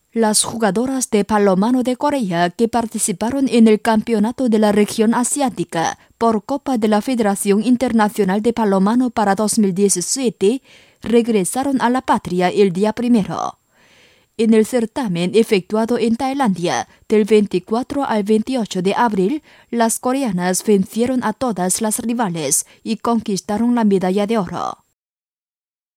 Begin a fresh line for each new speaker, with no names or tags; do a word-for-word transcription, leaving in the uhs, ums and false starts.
Las jugadoras de balonmano de Corea que participaron en el campeonato de la región asiática por Copa de la Federación Internacional de Balonmano para dos mil diecisiete regresaron a la patria el día primero. En el certamen efectuado en Tailandia del veinticuatro al veintiocho de abril, las coreanas vencieron a todas las rivales y conquistaron la medalla de oro.